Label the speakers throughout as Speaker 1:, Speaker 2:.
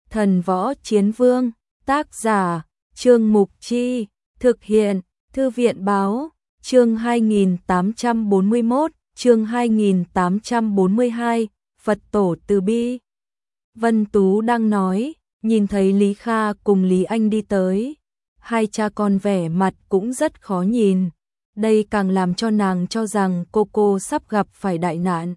Speaker 1: Thần Võ Chiến Vương, tác giả, Trương Mục Chi, thực hiện, Thư viện Báo, chương 2841, chương 2842, Phật Tổ Từ Bi. Vân Tú đang nói, nhìn thấy Lý Kha cùng Lý Anh đi tới. Hai cha con vẻ mặt cũng rất khó nhìn. Đây càng làm cho nàng cho rằng cô sắp gặp phải đại nạn.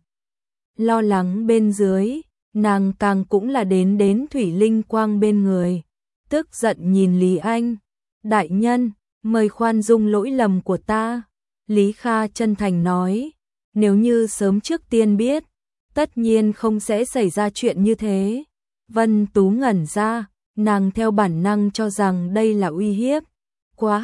Speaker 1: Lo lắng bên dưới, nàng càng cũng là đến Thủy Linh Quang bên người. Tức giận nhìn Lý Anh. Đại nhân, mời khoan dung lỗi lầm của ta. Lý Kha chân thành nói, nếu như sớm trước tiên biết, tất nhiên không sẽ xảy ra chuyện như thế. Vân Tú ngẩn ra, nàng theo bản năng cho rằng đây là uy hiếp. Quá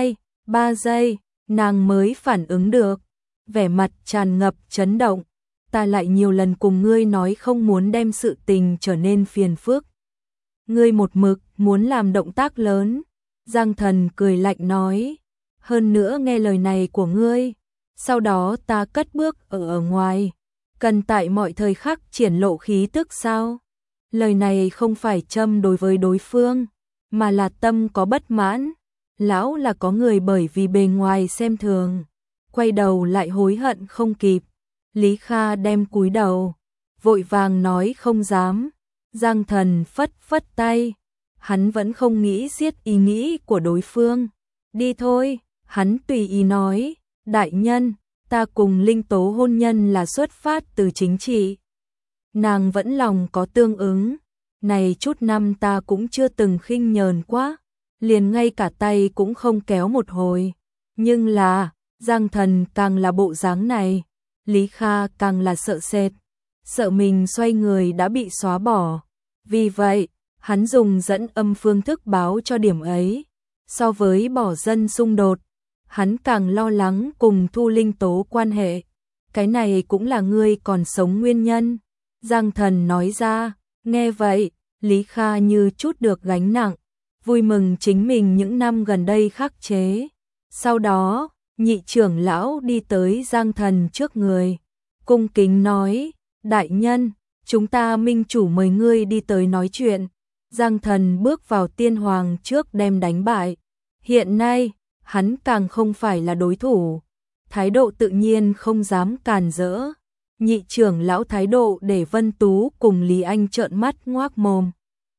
Speaker 1: 2-3 giây, nàng mới phản ứng được, vẻ mặt tràn ngập chấn động. Ta lại nhiều lần cùng ngươi nói không muốn đem sự tình trở nên phiền phức. Ngươi một mực muốn làm động tác lớn. Giang Thần cười lạnh nói, hơn nữa nghe lời này của ngươi, sau đó ta cất bước ở ngoài, cần tại mọi thời khắc triển lộ khí tức sao? Lời này không phải châm đối với đối phương, mà là tâm có bất mãn. Lão là có người bởi vì bề ngoài xem thường, quay đầu lại hối hận không kịp. Lý Kha đem cúi đầu, vội vàng nói không dám. Giang Thần phất phất tay, hắn vẫn không nghĩ giết ý nghĩ của đối phương. Đi thôi, hắn tùy ý nói, đại nhân, ta cùng Linh Tố hôn nhân là xuất phát từ chính trị. Nàng vẫn lòng có tương ứng, này chút năm ta cũng chưa từng khinh nhờn quá, liền ngay cả tay cũng không kéo một hồi. Nhưng là, Giang Thần càng là bộ dáng này, Lý Kha càng là sợ sệt, sợ mình xoay người đã bị xóa bỏ. Vì vậy, hắn dùng dẫn âm phương thức báo cho điểm ấy. So với bỏ dân xung đột, hắn càng lo lắng cùng Thu Linh Tố quan hệ. Cái này cũng là ngươi còn sống nguyên nhân. Giang Thần nói ra, nghe vậy, Lý Kha như chút được gánh nặng, vui mừng chính mình những năm gần đây khắc chế. Sau đó, nhị trưởng lão đi tới Giang Thần trước người, cung kính nói, đại nhân, chúng ta minh chủ mời ngươi đi tới nói chuyện. Giang Thần bước vào tiên hoàng trước đem đánh bại. Hiện nay, hắn càng không phải là đối thủ, thái độ tự nhiên không dám càn rỡ. Nhị trưởng lão thái độ để Vân Tú cùng Lý Anh trợn mắt ngoác mồm.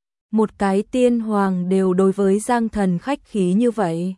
Speaker 1: Một cái tiên hoàng đều đối với Giang Thần khách khí như vậy.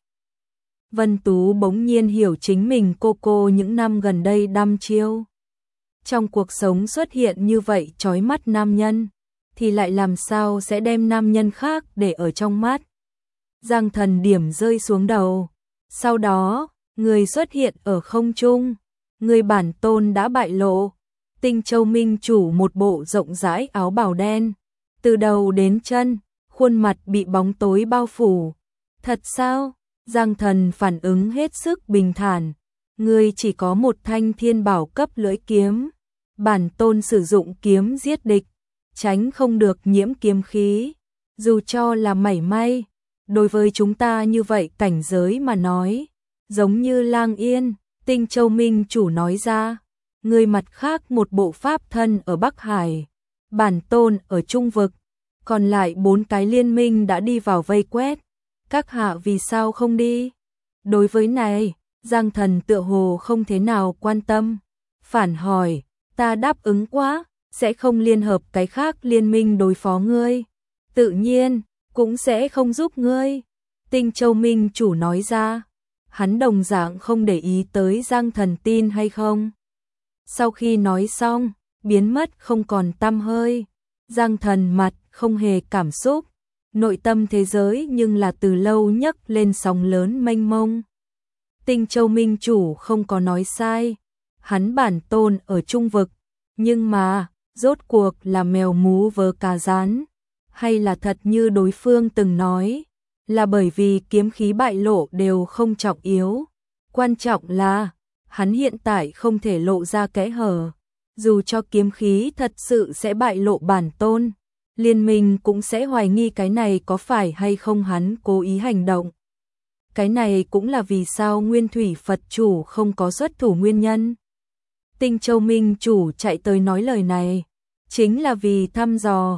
Speaker 1: Vân Tú bỗng nhiên hiểu chính mình cô những năm gần đây đăm chiêu. Trong cuộc sống xuất hiện như vậy chói mắt nam nhân, thì lại làm sao sẽ đem nam nhân khác để ở trong mắt. Giang Thần điểm rơi xuống đầu. Sau đó, người xuất hiện ở không trung. Người bản tôn đã bại lộ. Tinh Châu Minh chủ một bộ rộng rãi áo bào đen. Từ đầu đến chân, khuôn mặt bị bóng tối bao phủ. Thật sao? Giang Thần phản ứng hết sức bình thản. Người chỉ có một thanh thiên bảo cấp lưỡi kiếm. Bản tôn sử dụng kiếm giết địch, tránh không được nhiễm kiếm khí. Dù cho là mảy may, đối với chúng ta như vậy cảnh giới mà nói, giống như lang yên. Tinh Châu Minh chủ nói ra, người mặt khác một bộ pháp thân ở Bắc Hải, bản tôn ở Trung Vực, còn lại 4 cái liên minh đã đi vào vây quét. Các hạ vì sao không đi? Đối với này, Giang Thần tựa hồ không thế nào quan tâm. Phản hỏi, ta đáp ứng quá, sẽ không liên hợp cái khác liên minh đối phó ngươi. Tự nhiên, cũng sẽ không giúp ngươi. Tinh Châu Minh chủ nói ra, hắn đồng dạng không để ý tới Giang Thần tin hay không. Sau khi nói xong, biến mất không còn tăm hơi. Giang Thần mặt không hề cảm xúc, nội tâm thế giới nhưng là từ lâu nhấc lên sóng lớn mênh mông. Tinh Châu Minh chủ không có nói sai, hắn bản tôn ở Trung Vực, nhưng mà, rốt cuộc là mèo mú vớ cá rán, hay là thật như đối phương từng nói, là bởi vì kiếm khí bại lộ đều không trọng yếu. Quan trọng là, hắn hiện tại không thể lộ ra kẽ hở, dù cho kiếm khí thật sự sẽ bại lộ bản tôn, liên minh cũng sẽ hoài nghi cái này có phải hay không hắn cố ý hành động. Cái này cũng là vì sao Nguyên Thủy Phật chủ không có xuất thủ nguyên nhân. Tinh Châu Minh chủ chạy tới nói lời này, chính là vì thăm dò.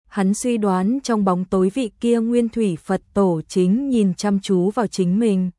Speaker 1: Hắn suy đoán trong bóng tối vị kia Nguyên Thủy Phật Tổ chính nhìn chăm chú vào chính mình.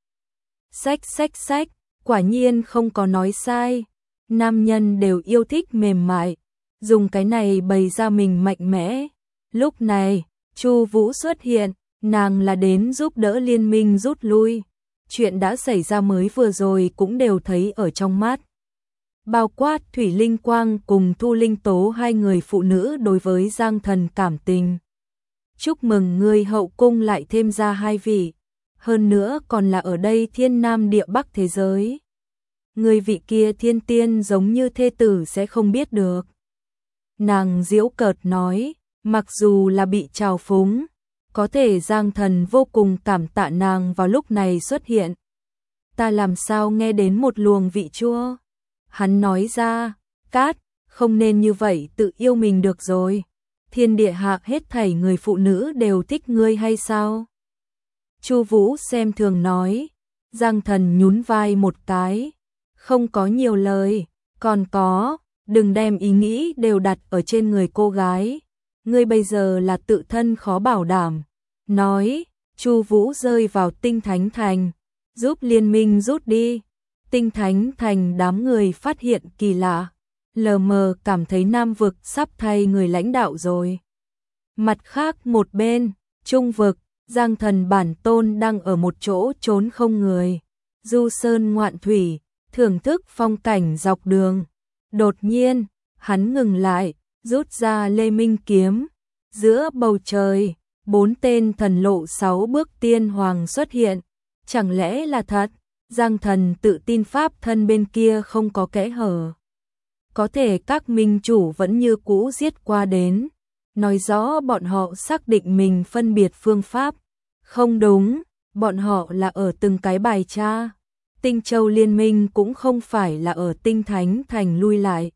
Speaker 1: Xách, quả nhiên không có nói sai. Nam nhân đều yêu thích mềm mại, dùng cái này bày ra mình mạnh mẽ. Lúc này, Chu Vũ xuất hiện, nàng là đến giúp đỡ liên minh rút lui. Chuyện đã xảy ra mới vừa rồi cũng đều thấy ở trong mắt. Bao quát Thủy Linh Quang cùng Thu Linh Tố hai người phụ nữ đối với Giang Thần cảm tình. Chúc mừng ngươi hậu cung lại thêm ra hai vị, hơn nữa còn là ở đây thiên nam địa bắc thế giới. Người vị kia thiên tiên giống như thê tử sẽ không biết được. Nàng giễu cợt nói, mặc dù là bị trào phúng, có thể Giang Thần vô cùng cảm tạ nàng vào lúc này xuất hiện. Ta làm sao nghe đến một luồng vị chua? Hắn nói ra, Cát, không nên như vậy tự yêu mình được rồi. Thiên địa hạ hết thảy người phụ nữ đều thích ngươi hay sao? Chu Vũ xem thường nói. Giang Thần nhún vai một cái, không có nhiều lời, còn có, đừng đem ý nghĩ đều đặt ở trên người cô gái. Ngươi bây giờ là tự thân khó bảo đảm. Nói, Chu Vũ rơi vào Tinh Thánh Thành, giúp liên minh rút đi. Tinh Thánh Thành đám người phát hiện kỳ lạ, lờ mờ cảm thấy Nam vực sắp thay người lãnh đạo rồi. Mặt khác một bên, Trung vực, Giang Thần bản tôn đang ở một chỗ trốn không người, du sơn ngoạn thủy, thưởng thức phong cảnh dọc đường. Đột nhiên, hắn ngừng lại, rút ra Lê Minh kiếm. Giữa bầu trời, 4 tên thần lộ 6 bước tiên hoàng xuất hiện. Chẳng lẽ là thật? Giang Thần tự tin pháp thân bên kia không có kẽ hở. Có thể các minh chủ vẫn như cũ giết qua đến, nói rõ bọn họ xác định mình phân biệt phương pháp. Không đúng, bọn họ là ở từng cái bài tra. Tinh Châu liên minh cũng không phải là ở Tinh Thánh Thành lui lại,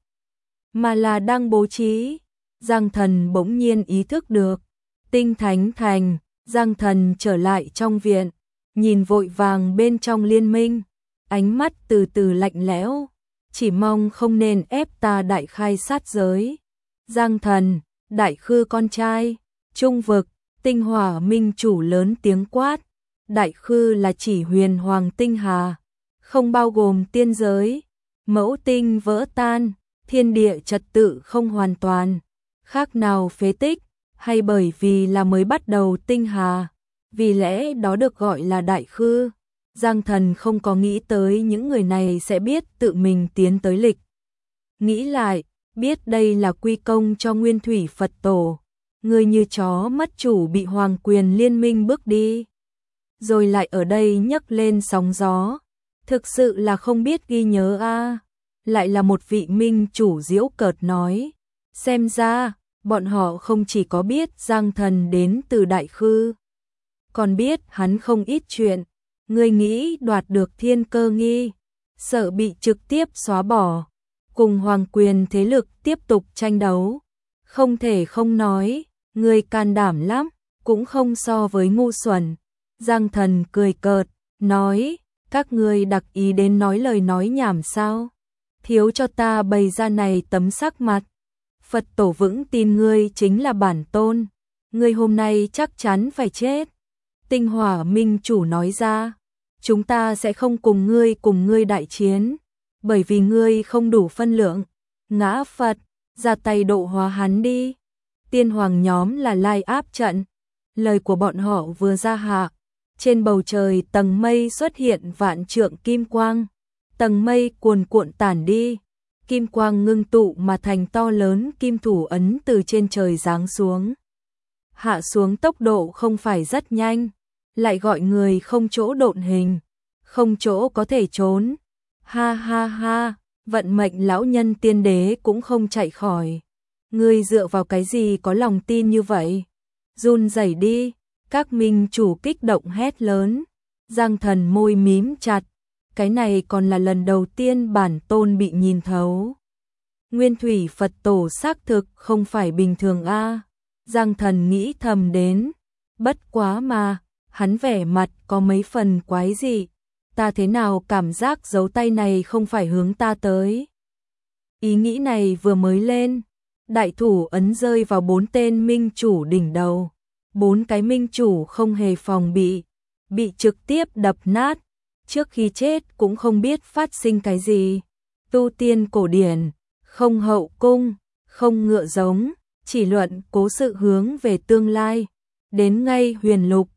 Speaker 1: mà là đang bố trí. Giang Thần bỗng nhiên ý thức được. Tinh Thánh Thành, Giang Thần trở lại trong viện, nhìn vội vàng bên trong liên minh, ánh mắt từ từ lạnh lẽo, chỉ mong không nên ép ta đại khai sát giới. Giang Thần, đại khư con trai, Trung vực, Tinh Hỏa minh chủ lớn tiếng quát. Đại khư là chỉ huyền hoàng tinh hà, không bao gồm tiên giới. Mẫu tinh vỡ tan, thiên địa trật tự không hoàn toàn, khác nào phế tích, hay bởi vì là mới bắt đầu tinh hà, vì lẽ đó được gọi là đại khư. Giang Thần không có nghĩ tới những người này sẽ biết tự mình tiến tới lịch. Nghĩ lại, biết đây là quy công cho Nguyên Thủy Phật Tổ. Người như chó mất chủ bị hoàng quyền liên minh bước đi, rồi lại ở đây nhấc lên sóng gió. Thực sự là không biết ghi nhớ a. Lại là một vị minh chủ giễu cợt nói. Xem ra, bọn họ không chỉ có biết Giang Thần đến từ đại khư, còn biết hắn không ít chuyện. Ngươi nghĩ đoạt được thiên cơ nghi, sợ bị trực tiếp xóa bỏ, cùng hoàng quyền thế lực tiếp tục tranh đấu. Không thể không nói, ngươi can đảm lắm, cũng không so với ngu xuẩn. Giang Thần cười cợt, nói, các ngươi đặc ý đến nói lời nói nhảm sao? Thiếu cho ta bày ra này tấm sắc mặt. Phật Tổ vững tin ngươi chính là bản tôn, ngươi hôm nay chắc chắn phải chết. Tinh Hỏa minh chủ nói ra, chúng ta sẽ không cùng ngươi đại chiến, bởi vì ngươi không đủ phân lượng. Ngã Phật, ra tay độ hóa hắn đi. Tiên hoàng nhóm là lai áp trận. Lời của bọn họ vừa ra hạ, trên bầu trời tầng mây xuất hiện vạn trượng kim quang. Tầng mây cuồn cuộn tản đi, kim quang ngưng tụ mà thành to lớn kim thủ ấn từ trên trời giáng xuống. Hạ xuống tốc độ không phải rất nhanh, lại gọi người không chỗ độn hình, không chỗ có thể trốn. Ha ha ha, vận mệnh lão nhân tiên đế cũng không chạy khỏi. Ngươi dựa vào cái gì có lòng tin như vậy? Run rẩy đi, các minh chủ kích động hét lớn. Giang Thần môi mím chặt, cái này còn là lần đầu tiên bản tôn bị nhìn thấu. Nguyên Thủy Phật Tổ xác thực không phải bình thường a. Giang Thần nghĩ thầm đến, bất quá mà, hắn vẻ mặt có mấy phần quái dị. Ta thế nào cảm giác dấu tay này không phải hướng ta tới. Ý nghĩ này vừa mới lên, Đại thủ ấn rơi vào 4 tên minh chủ đỉnh đầu. 4 cái minh chủ không hề phòng bị trực tiếp đập nát. Trước khi chết cũng không biết phát sinh cái gì. Tu tiên cổ điển, không hậu cung, không ngựa giống, chỉ luận cố sự hướng về tương lai. Đến ngay huyền lục,